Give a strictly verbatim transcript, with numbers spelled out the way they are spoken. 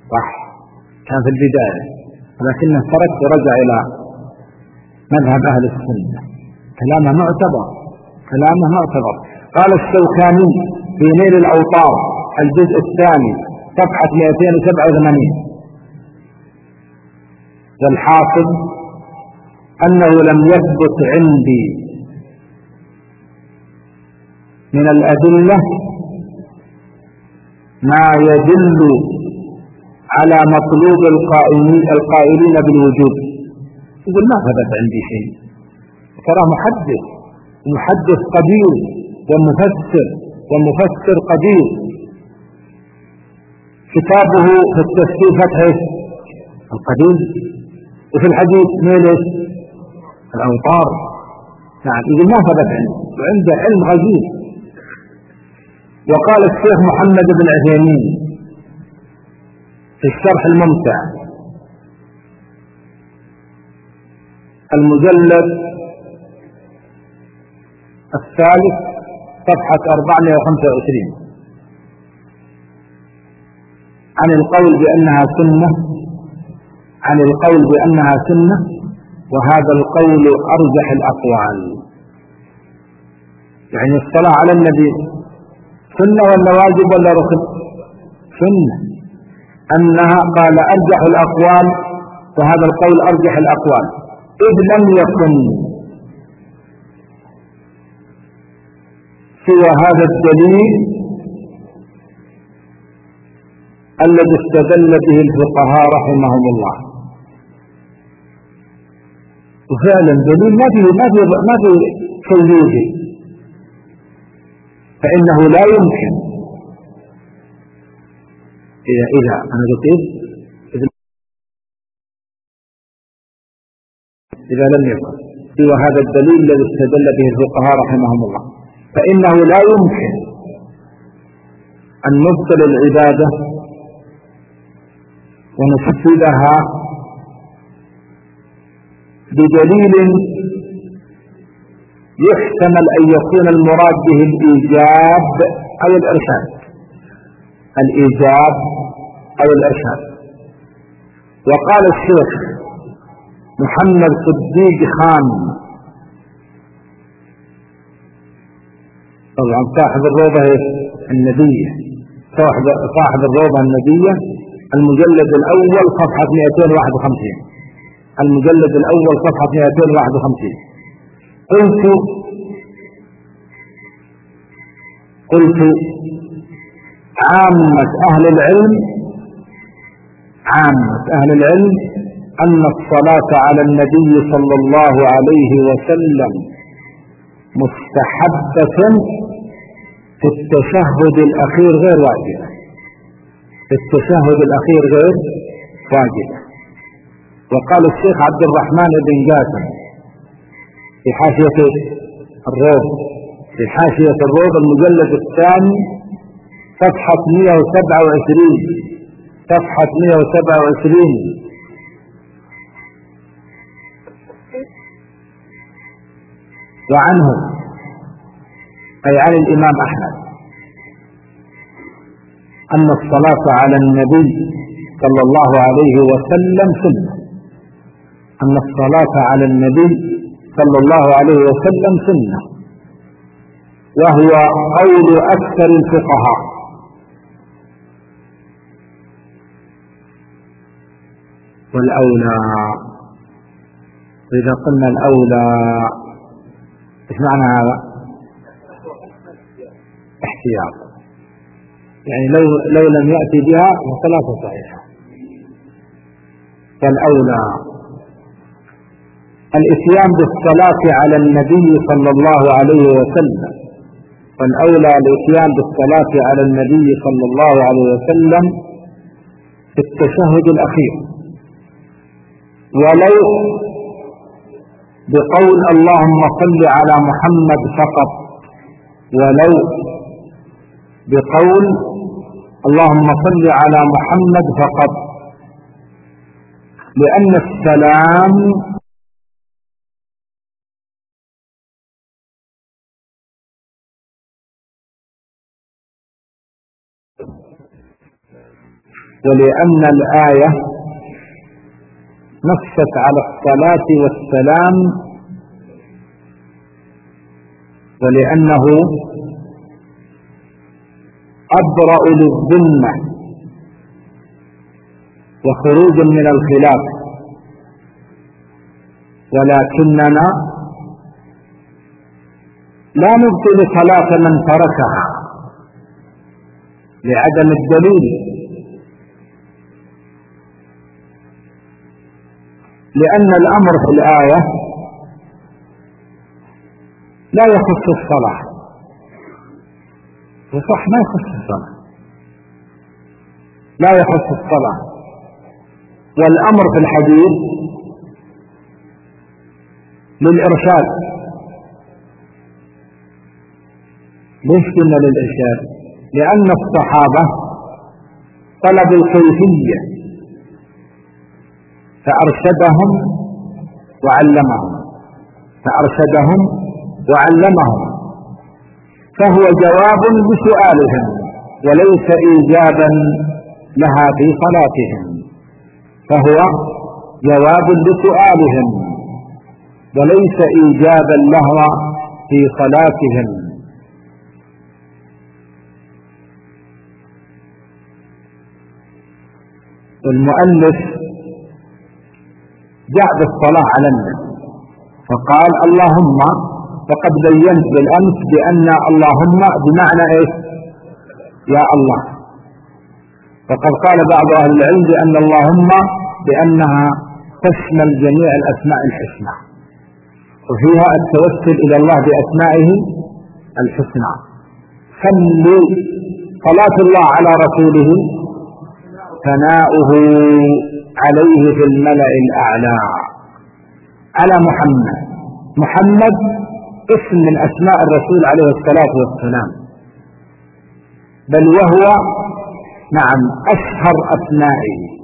صح، كان في البداية، لكنه ترك ورجع إلى مذهب أهل السنة. كلامه معتبر، كلامه معتبر. قال الشوكاني في نيل الأوطار الجزء الثاني صفحة مئتين وسبعة وثمانين: والحاصل أنه لم يثبت عندي من الأدلة ما يدل على مطلوب القائلين بالوجود. يقول ما ثبت عندي شيء، ترى محدث، محدث قدير ومفسر، ومفسر قدير. كتابه في التفسير فتح القدير، وفي الحديث ميلس الأوطار. نعم، يقول ما ثبت عنده، وعنده علم غزير. وقال الشيخ محمد بن عثيمين في الشرح الممتع المجلد الثالث صفحة أربعمائة وخمسة وعشرين عن القول بأنها سنة، عن القول بأنها سنة وهذا القول أرجح الأقوال. يعني الصلاة على النبي سنة ولا واجب ولا ركن؟ سنة. أنها قال أرجح الأقوال، وهذا القول أرجح الأقوال، إذ لم يكن سوى هذا الدليل الذي استدل به الفقهاء رحمهم الله. وفعلا دليل ما في ما في ما في توجيه، فإنه لا يمكن إذا إذا أنا قلت إذا, إذا لم يكن سوى هذا الدليل الذي استدل به الفقهاء رحمهم الله، فإنه لا يمكن أن نبطل العبادة ونفسدها بدليل يحتمل أن يكون المراد به الإيجاب أو الإرشاد، الإيجاب أو الإرشاد. وقال الشيخ محمد صديق خان طبعا صاحب الروضة النبية، صاحب صاحب الروضة النبية المجلد الأول صفحة مئتين وواحد وخمسين، المجلد الأول صفحة مئتين وواحد وخمسين: قلت قلت عامة أهل العلم عامة أهل العلم أن الصلاة على النبي صلى الله عليه وسلم مستحبة في التشهد الأخير غير واجبة، في التشهد الأخير غير واجبة. وقال الشيخ عبد الرحمن بن قاسم في حاشية الروض في حاشية الروض المجلد الثاني صفحة مئة وسبعة وعشرين صفحة مئة وسبعة وعشرين: وعنه أي عن الإمام أحمد أن الصلاة على النبي صلى الله عليه وسلم سنة، أن الصلاة على النبي صلى الله عليه وسلم سنة، وهو قول أكثر الفقهاء. والأولى، إذا قلنا الأولى إيش معنى هذا؟ احتياط، يعني لو لو لم يأتي بها فلا تصحيح. فالأولى الإتيان بالصلاة على النبي صلى الله عليه وسلم، فالأولى الإتيان بالصلاة على النبي صلى الله عليه وسلم في التشهد الأخير، ولو بقول اللهم صل على محمد فقط، ولو بقول اللهم صل على محمد فقط، لأن السلام ولأن الآية نصت على الصلاة والسلام، ولأنه أبرأ للذمة وخروج من الخلاف، ولكننا لا نبطل صلاة من تركها لعدم الدليل، لأن الأمر في الآية لا يخص الصلاة، وصح ما يخص الصلاة، لا يخص الصلاة، والأمر في الحديث للإرشاد. ليش قلنا للإرشاد؟ لأن الصحابة طلبوا الكيفية فأرشدهم وعلمهم فأرشدهم وعلمهم فهو جواب لسؤالهم وليس إيجابا لها في صلاتهم، فهو جواب لسؤالهم وليس إيجابا لها في صلاتهم. والمؤلف جاء بالصلاة على النبي فقال اللهم، وقد بينت بالأمس بأن اللهم بمعنى إيش؟ يا الله. وقد قال بعض أهل العلم بأن اللهم بأنها تشمل جميع الأسماء الحسنى، وفيها التوسل إلى الله بأسمائه الحسنى. صلوا، صلاة الله على رسوله ثناؤه عليه في الملأ الأعلى. على محمد، محمد اسم من أسماء الرسول عليه الصلاة والسلام، بل وهو نعم أشهر أسمائه،